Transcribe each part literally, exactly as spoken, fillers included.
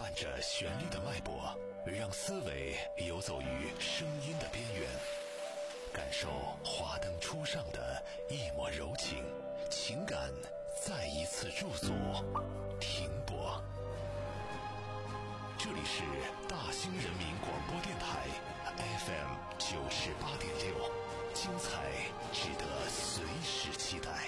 伴着旋律的脉搏，让思维游走于声音的边缘，感受华灯初上的一抹柔情，情感再一次驻足停泊。这里是大兴人民广播电台 F M 九十八点六，精彩值得随时期待。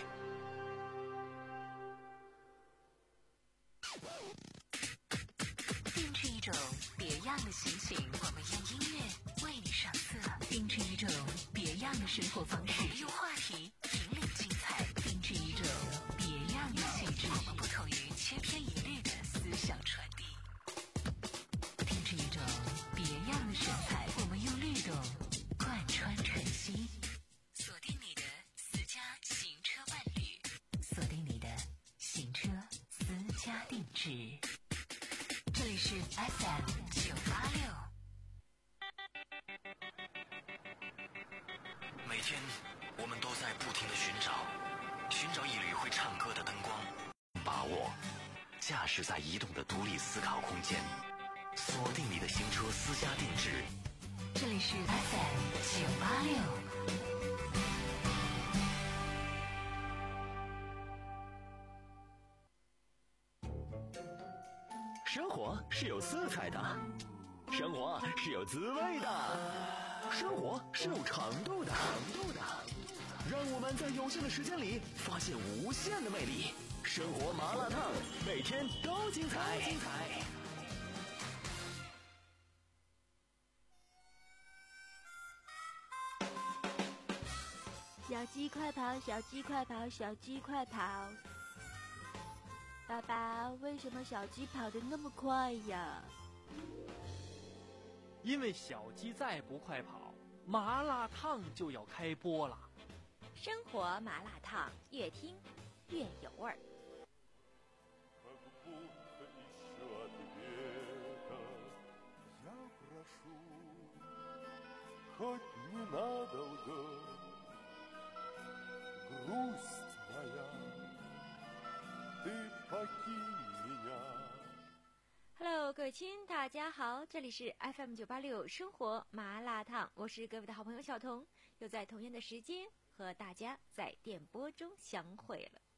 定制一种别样的心情，我们用音乐为你上色；定制一种别样的生活方式，我们用话题引领精彩；定制一种别样的气质，我们不同于千篇一律的思想传递；定制一种别样的神采，我们用律动贯穿晨曦。锁定你的私家行车伴侣，锁定你的行车私家定制。这里是 F M 九八六。 每天我们都在不停地寻找，寻找一缕会唱歌的灯光，把握驾驶在移动的独立思考空间，锁定你的行车私家定制。 这里是 F M 九八六。 生活是有色彩的，生活是有滋味的，生活是有长度的，长度的。让我们在有限的时间里发现无限的魅力。生活麻辣烫，每天都精彩，精彩。 小鸡快跑，小鸡快跑，小鸡快跑！爸爸，为什么小鸡跑得那么快呀？ 因为小鸡再不快跑，麻辣烫就要开播了。 生活麻辣烫，越听越有味儿。Hello， 各位亲，大家好，这里是 F M 九八六生活麻辣烫，我是各位的好朋友小彤，又在同样的时间和大家在电波中相会了。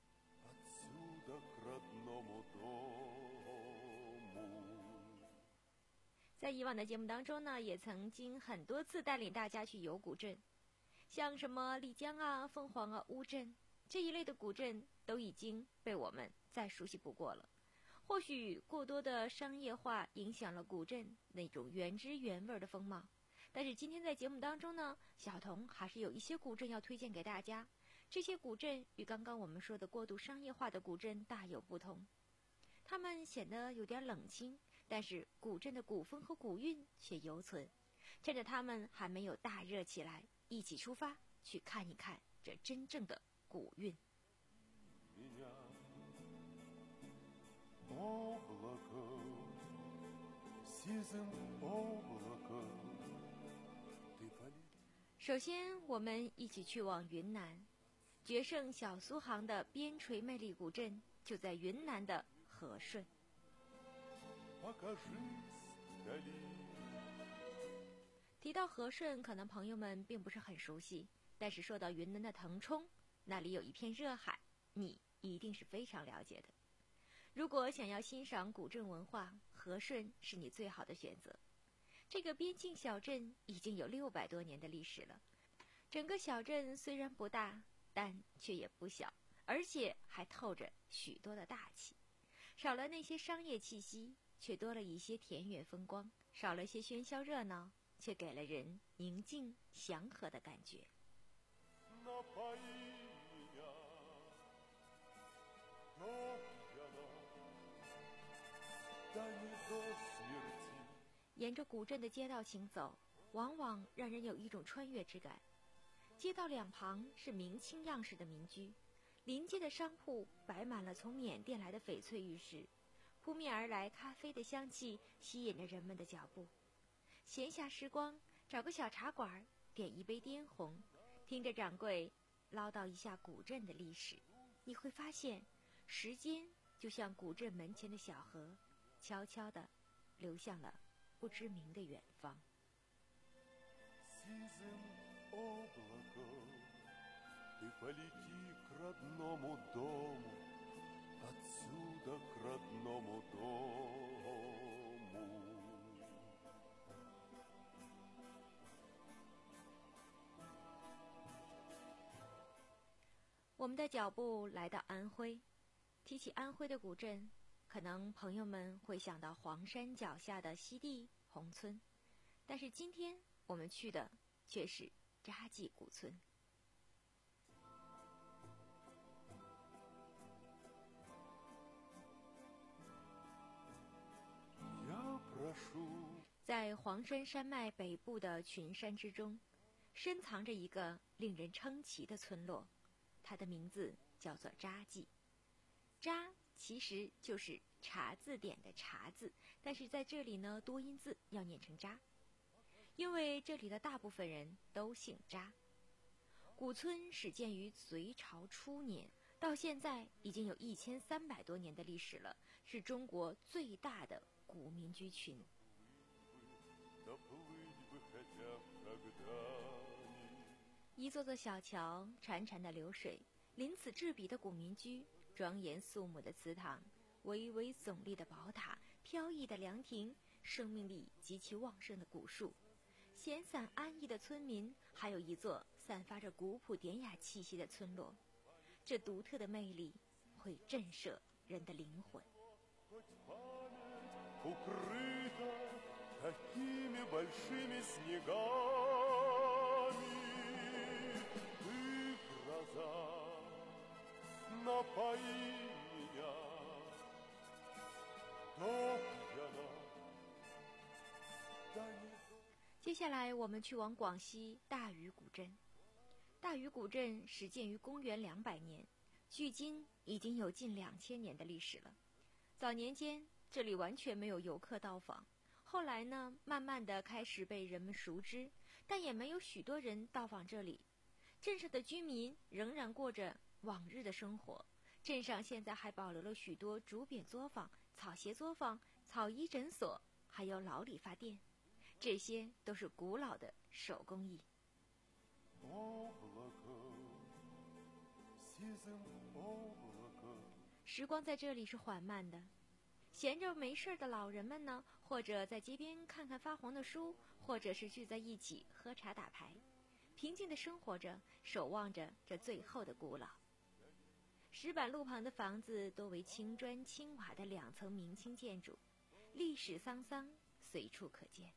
在以往的节目当中呢，也曾经很多次带领大家去游古镇，像什么丽江啊、凤凰啊、乌镇这一类的古镇都已经被我们再熟悉不过了。或许过多的商业化影响了古镇那种原汁原味的风貌，但是今天在节目当中呢，小彤还是有一些古镇要推荐给大家。这些古镇与刚刚我们说的过度商业化的古镇大有不同，它们显得有点冷清，但是古镇的古风和古韵却犹存。趁着它们还没有大热起来，一起出发去看一看这真正的古韵。首先我们一起去往云南，决胜小苏杭的边陲魅力古镇就在云南的和顺。提到和顺，可能朋友们并不是很熟悉，但是说到云南的腾冲，那里有一片热海，你一定是非常了解的。如果想要欣赏古镇文化，和顺是你最好的选择。这个边境小镇已经有六百多年的历史了，整个小镇虽然不大，但却也不小，而且还透着许多的大气。少了那些商业气息，却多了一些田园风光；少了些喧嚣热闹，却给了人宁静祥和的感觉。沿着古镇的街道行走，往往让人有一种穿越之感。街道两旁是明清样式的民居，临街的商铺摆满了从缅甸来的翡翠玉石，扑面而来咖啡的香气吸引着人们的脚步。闲暇时光，找个小茶馆，点一杯滇红，听着掌柜唠叨一下古镇的历史，你会发现时间就像古镇门前的小河，悄悄地流向了不知名的远方。我们的脚步来到安徽，提起安徽的古镇，可能朋友们会想到黄山脚下的西递宏村，但是今天我们去的却是扎记古村。在黄山山脉北部的群山之中，深藏着一个令人称奇的村落，它的名字叫做扎记。扎其实就是查字典的查字，但是在这里呢，多音字要念成扎，因为这里的大部分人都姓扎。古村始建于隋朝初年，到现在已经有一千三百多年的历史了，是中国最大的古民居群。一座座小桥，潺潺的流水，鳞次栉比的古民居，庄严肃穆的祠堂，巍巍耸立的宝塔，飘逸的凉亭，生命力极其旺盛的古树，闲散安逸的村民，还有一座散发着古朴典雅气息的村落。这独特的魅力会震慑人的灵魂。接下来我们去往广西大余古镇。大余古镇始建于公元两百年，距今已经有近两千年的历史了。早年间这里完全没有游客到访，后来呢，慢慢的开始被人们熟知，但也没有许多人到访这里。镇上的居民仍然过着往日的生活，镇上现在还保留了许多竹匾作坊、草鞋作坊、草医诊所，还有老理发店，这些都是古老的手工艺。时光在这里是缓慢的，闲着没事的老人们呢，或者在街边看看发黄的书，或者是聚在一起喝茶打牌，平静地生活着，守望着这最后的古老。石板路旁的房子多为青砖青瓦的两层明清建筑，历史沧桑随处可见。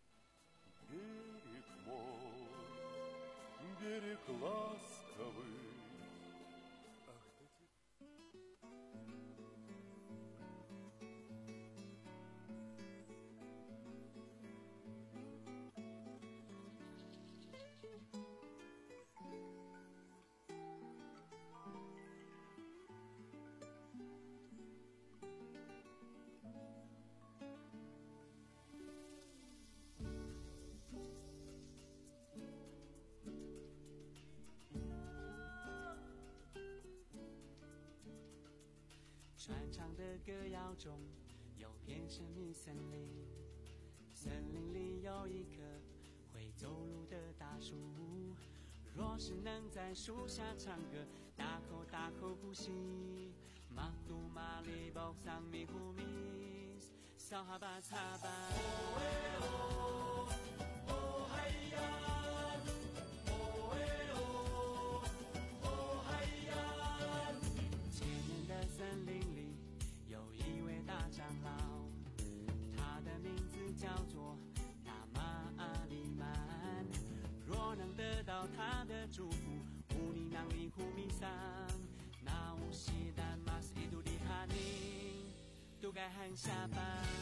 传唱的歌谣中有片神秘森林，森林里有一棵会走路的大树，若是能在树下唱歌，大口大口呼吸，马杜马里บอกsang mi hu mi sahabat sahabat oh oh hayya oh oh oh hayya。 千年的森林里有一位大长老，他的名字叫做大马阿里曼，若能得到他的祝福，乌尼囊里呼米桑那乌西丹马斯伊杜里哈宁都该喊下班。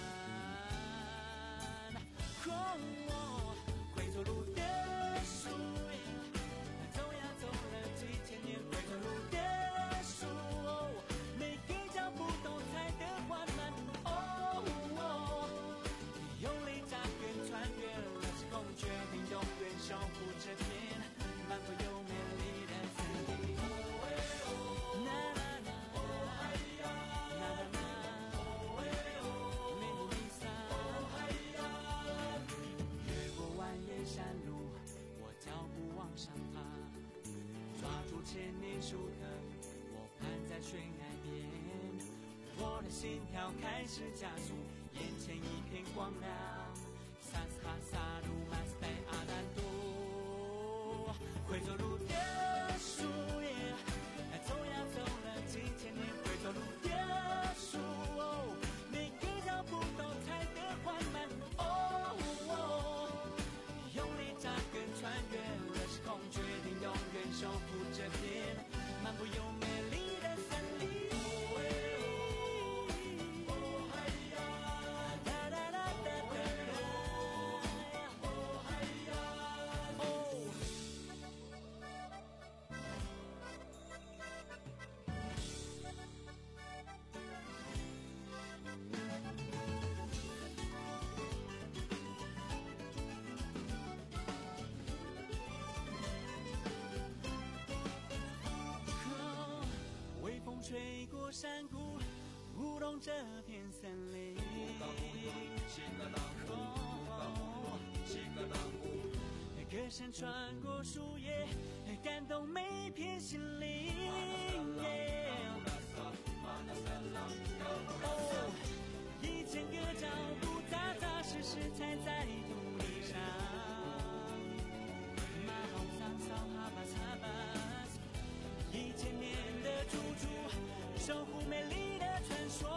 哦，会走路的树，走呀走了几千年，会走路的树，每个脚步都踩得缓慢。哦哦，用力扎根穿越了时空，决定永远守护这片满富又美丽的森林。啦啦啦，啦啦啦，美丽桑。 舒克，我攀在悬崖边，我的心跳开始加速，眼前一片光亮。萨斯哈萨鲁马斯贝阿兰多，会走路的树叶，走呀走了几千年，会走路的树，哦，每个脚步都踩得缓慢，哦哦，用力扎根穿越了时空，决定永远守护这片漫步又美丽的森林。吹过山谷，舞动这片森林。歌声穿过树叶，感动每片心灵。哦，一千个脚步扎扎实实踩在土地上。马龙桑桑哈巴萨巴，一千年的猪猪。守护美丽的传说，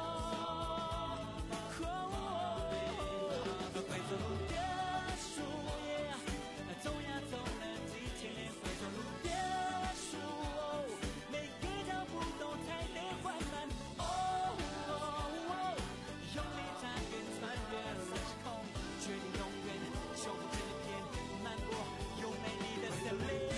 会走路的树叶，走呀走了几千年，会走路的树，每个脚步都踩得缓慢，哦哦，用力扎根穿越了时空，决定永远守护这片漫过又美丽的森林。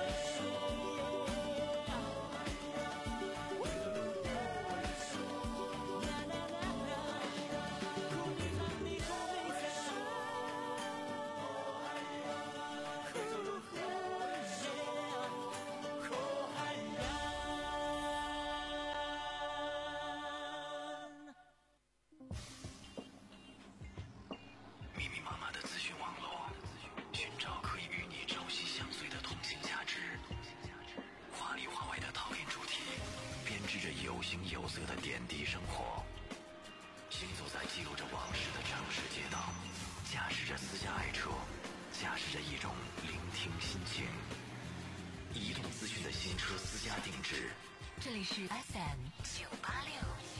有形有色的点滴生活，行走在记录着往事的城市街道，驾驶着私家爱车，驾驶着一种聆听心情。移动资讯的新车私家定制， 这里是 F M 九八六。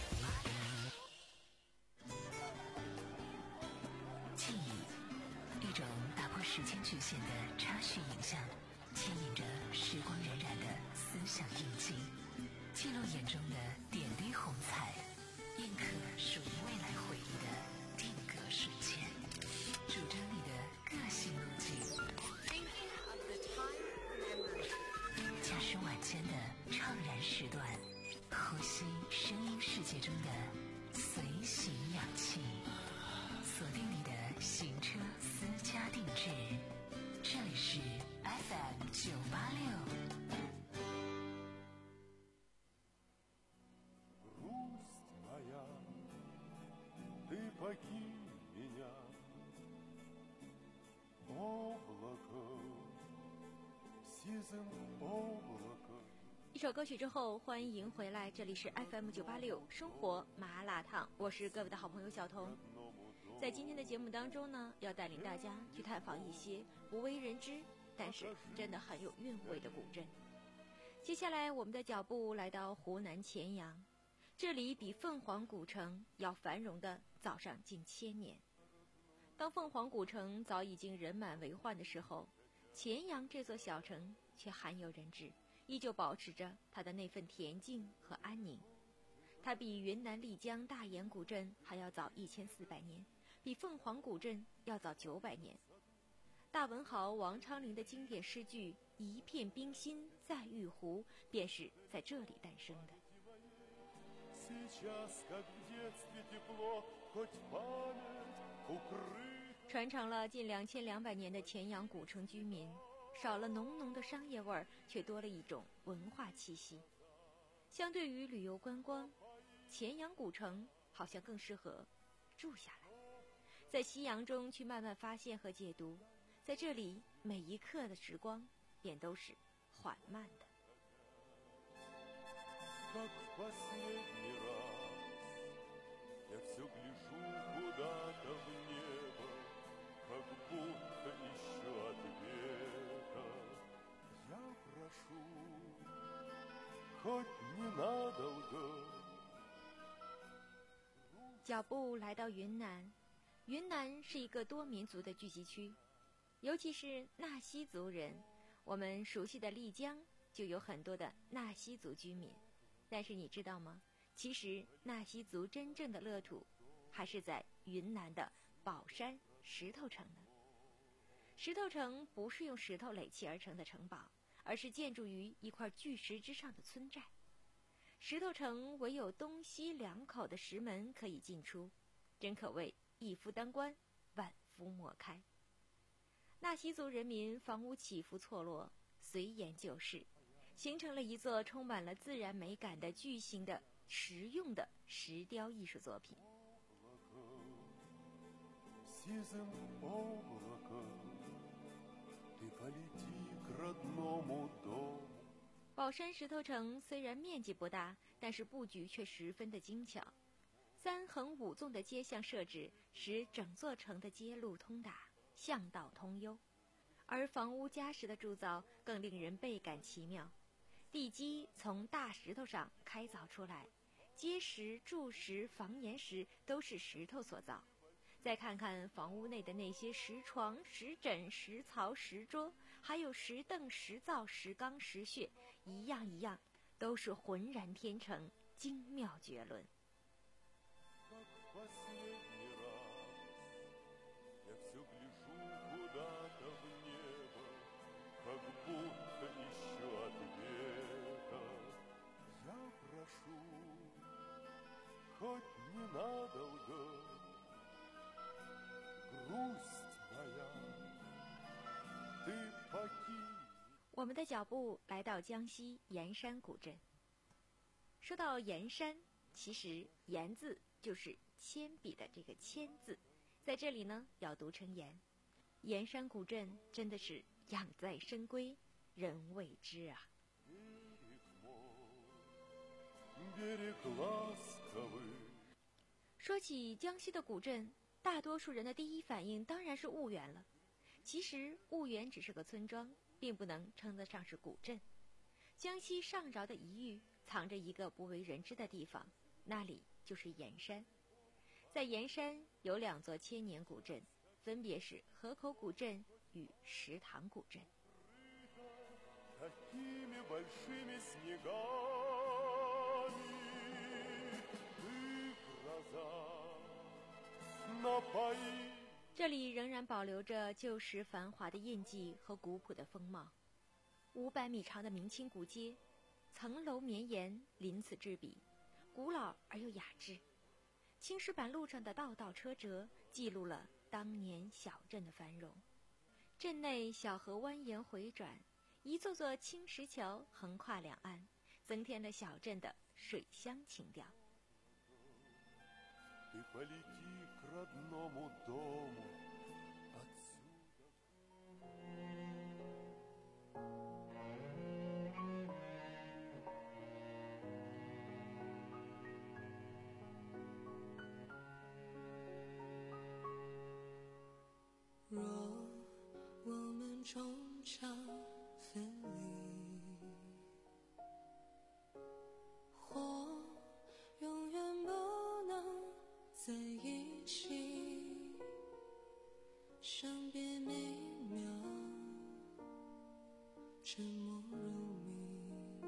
记忆，一种打破时间局限的插叙影像，牵引着时光荏苒的思想印记。记录眼中的点滴红彩，印刻属于未来回忆的定格瞬间，主张你的个性路径。驾驶晚间的怅然时段，呼吸声音世界中的随行氧气，锁定你的行车私家定制。这里是 F M 九八六。 一首歌曲之后，欢迎回来，这里是 F M 九八六生活麻辣烫，我是各位的好朋友小彤。在今天的节目当中呢，要带领大家去探访一些不为人知，但是真的很有韵味的古镇。接下来我们的脚步来到湖南乾阳，这里比凤凰古城要繁荣的早上近千年。当凤凰古城早已经人满为患的时候，乾阳这座小城却罕有人知，依旧保持着它的那份恬静和安宁。它比云南丽江大研古镇还要早一千四百年，比凤凰古镇要早九百年。大文豪王昌龄的经典诗句“一片冰心在玉壶”便是在这里诞生的。传承了近两千两百年的乾阳古城居民，少了浓浓的商业味儿，却多了一种文化气息。相对于旅游观光，乾阳古城好像更适合住下来，在夕阳中去慢慢发现和解读。在这里，每一刻的时光便都是缓慢的。 脚步来到云南，云南是一个多民族的聚集区，尤其是纳西族人。我们熟悉的丽江就有很多的纳西族居民，但是你知道吗？其实纳西族真正的乐土还是在云南的保山石头城呢。石头城不是用石头垒砌而成的城堡，而是建筑于一块巨石之上的村寨。石头城唯有东西两口的石门可以进出，真可谓一夫当关，万夫莫开。纳西族人民房屋起伏错落，随岩就势，形成了一座充满了自然美感的巨型的实用的石雕艺术作品。宝山石头城虽然面积不大，但是布局却十分的精巧。三横五纵的街巷设置，使整座城的街路通达，巷道通幽。而房屋加石的铸造更令人倍感奇妙。地基从大石头上开凿出来，阶石、柱石、房檐石都是石头所造。再看看房屋内的那些石床、石枕、石槽、石桌，还有石凳、石灶、石缸、石穴，一样一样都是浑然天成，精妙绝伦。我们的脚步来到江西盐山古镇。说到盐山，其实盐字就是铅笔的这个铅字，在这里呢要读成盐。盐山古镇真的是养在深闺，人未知啊。说起江西的古镇，大多数人的第一反应当然是婺源了。其实婺源只是个村庄，并不能称得上是古镇。江西上饶的一隅藏着一个不为人知的地方，那里就是盐山。在盐山有两座千年古镇，分别是河口古镇与石塘古镇。这里仍然保留着旧时繁华的印记和古朴的风貌。五百米长的明清古街，层楼绵延，鳞次栉比，古老而又雅致。青石板路上的道道车辙，记录了当年小镇的繁荣。镇内小河蜿蜒回转，一座座青石桥横跨两岸，增添了小镇的水乡情调。 若我们终将分离，或永远不能在一起，伤别每秒沉默如谜，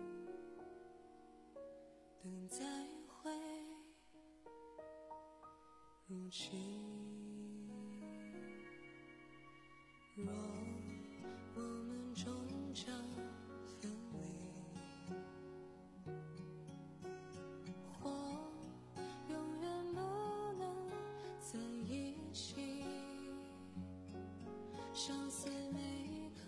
等再会如期。若我们终将分离，或永远不能在一起，相思每一刻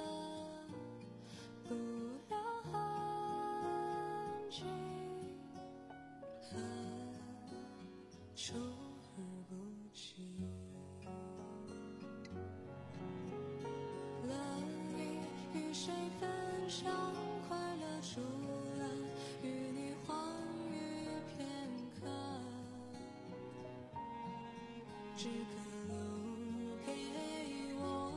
不留痕迹，恨出而不及。乐意与谁分享快乐，除了与你划只可留给我。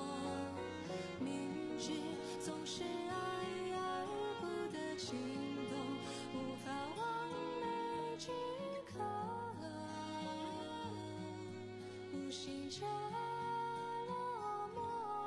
明知总是爱而不得心动，无法完美之刻，无心着落寞。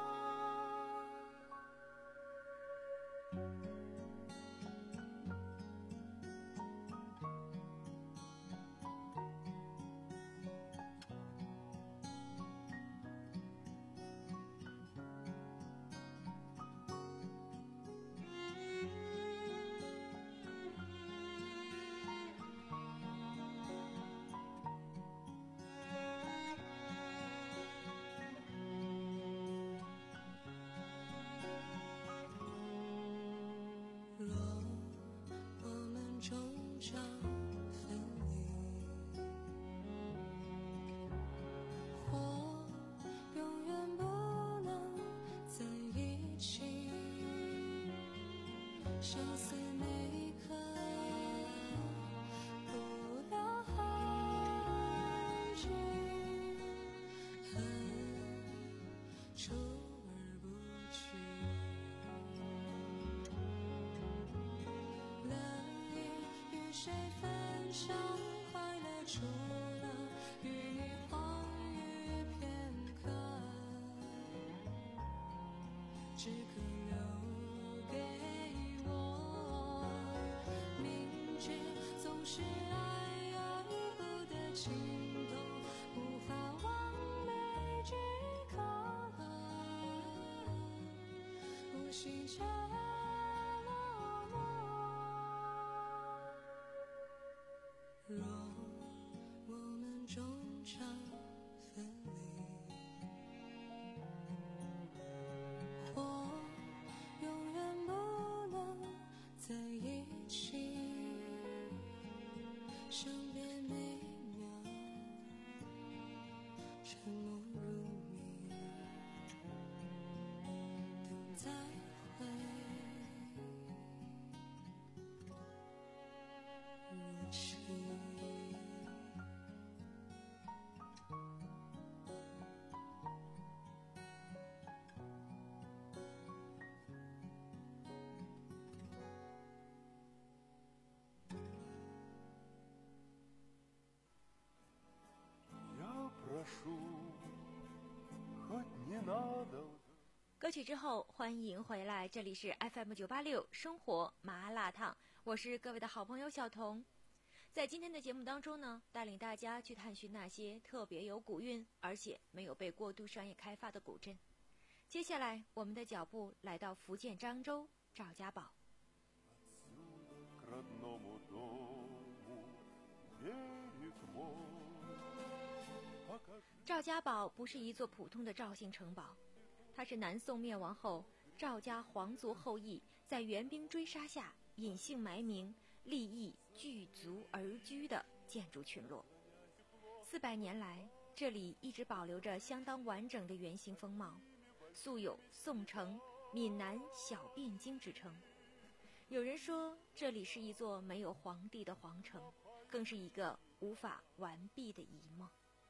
若我们终将分离，或永远不能在一起，相思每一刻不留痕迹，恨出而不去。乐意与谁分享快乐，除了与你欢愉片刻，只可留给我。明知总是爱而不得情动，无法完美之刻，无心着落寞。若我们终将分离，或永远不能在一起，身边每秒沉默如谜，等再会如期。 歌曲之后，欢迎回来，这里是 F M 九八六生活麻辣烫，我是各位的好朋友小彤。在今天的节目当中呢，带领大家去探寻那些特别有古韵而且没有被过度商业开发的古镇。接下来我们的脚步来到福建漳州赵家堡。赵家堡不是一座普通的赵姓城堡，它是南宋灭亡后赵家皇族后裔在援兵追杀下隐姓埋名，立意聚族而居的建筑群落。四百年来，这里一直保留着相当完整的原型风貌，素有宋城、闽南小汴京之称。有人说这里是一座没有皇帝的皇城，更是一个无法完毕的遗梦。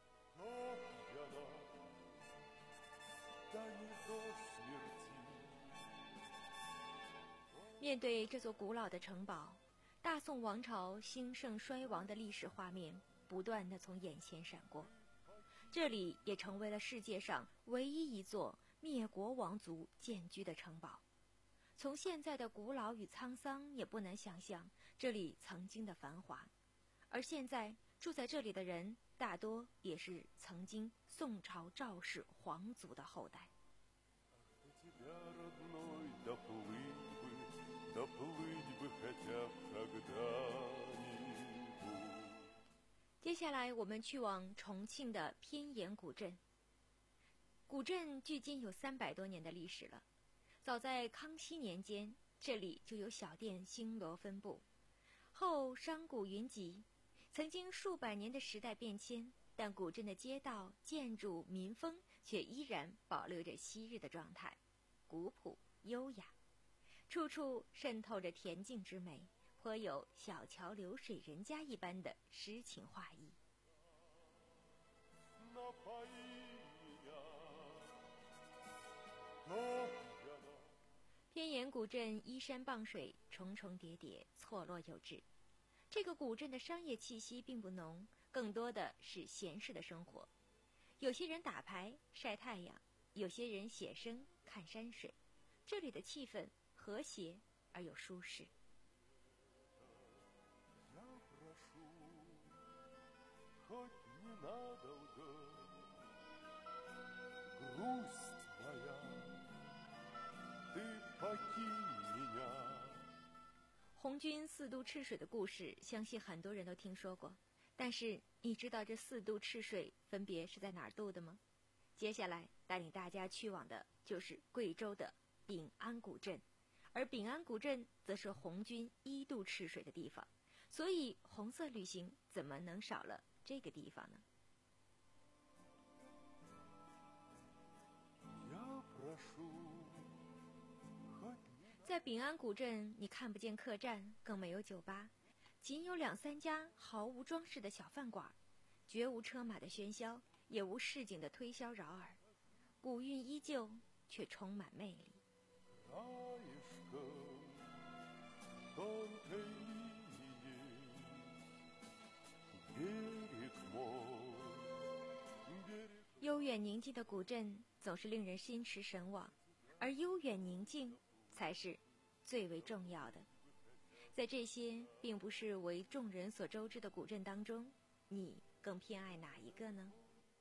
面对这座古老的城堡，大宋王朝兴盛衰亡的历史画面不断地从眼前闪过。这里也成为了世界上唯一一座灭国王族建居的城堡。从现在的古老与沧桑，也不难想象这里曾经的繁华。而现在住在这里的人，大多也是曾经宋朝赵氏皇族的后代。接下来我们去往重庆的偏盐古镇。古镇距今有三百多年的历史了，早在康熙年间，这里就有小店星罗分布，后商贾云集。曾经数百年的时代变迁，但古镇的街道、建筑、民风却依然保留着昔日的状态，古朴优雅，处处渗透着恬静之美，颇有小桥流水人家一般的诗情画意。 天岩古镇依山傍水，重重叠叠，错落有致。这个古镇的商业气息并不浓，更多的是闲适的生活。有些人打牌晒太阳，有些人写生看山水。这里的气氛和谐而又舒适。红军四渡赤水的故事，相信很多人都听说过。但是你知道这四渡赤水分别是在哪儿渡的吗？接下来带领大家去往的就是贵州的秉安古镇，而秉安古镇则是红军一渡赤水的地方，所以红色旅行怎么能少了这个地方呢？在秉安古镇，你看不见客栈，更没有酒吧，仅有两三家毫无装饰的小饭馆，绝无车马的喧嚣，也无市井的推销扰耳，古韵依旧，却充满魅力。悠远宁静的古镇总是令人心驰神往，而悠远宁静才是最为重要的。在这些并不是为众人所周知的古镇当中，你更偏爱哪一个呢？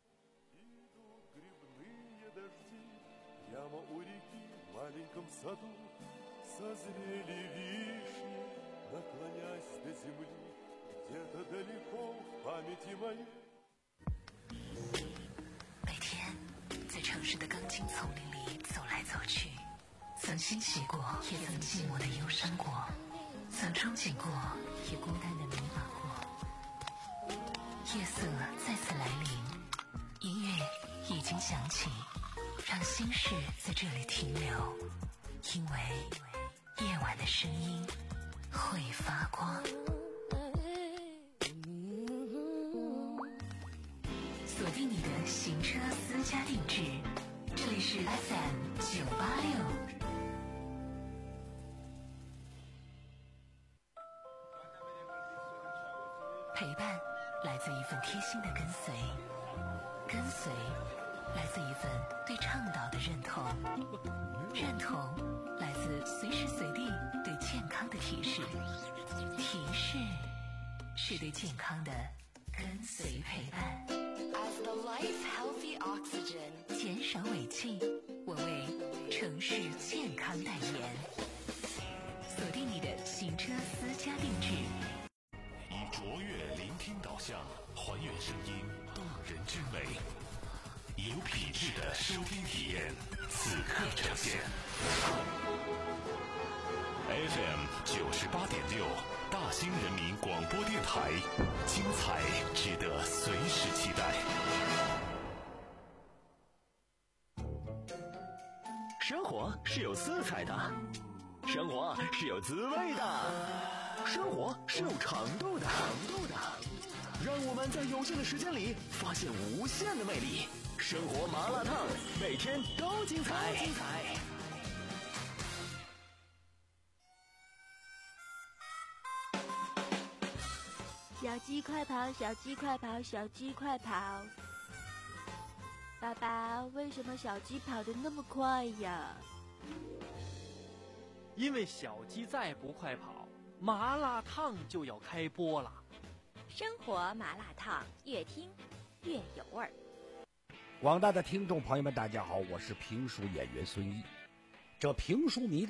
每天在城市的钢筋丛林里走来走去，曾欣喜过，也曾寂寞的忧伤过，曾憧憬过，也孤单的迷茫过。夜色再次来临，音乐已经响起，让心事在这里停留，因为夜晚的声音会发光。锁定你的行车私家定制，这里是 F M 九八六。陪伴来自一份贴心的跟随，跟随来自一份对倡导的认同，认同来自随时随地对健康的提示，提示是对健康的跟随陪伴。As the life healthy oxygen， 减少尾气，我为城市健康代言。锁定你的行车私家定制。 以卓越聆听导向，还原声音动人之美，有品质的收听体验，此刻呈现。F M 九十八点六，大兴人民广播电台，精彩值得随时期待。 生活是有色彩的，生活是有滋味的，生活是有长度的，长度的。让我们在有限的时间里发现无限的魅力。生活麻辣烫，每天都精彩。精彩。 小鸡快跑，小鸡快跑，小鸡快跑！爸爸，为什么小鸡跑得那么快呀？ 因为小鸡再不快跑，麻辣烫就要开播了。 生活麻辣烫，越听越有味儿。 广大的听众朋友们，大家好，我是评书演员孙一。这评书迷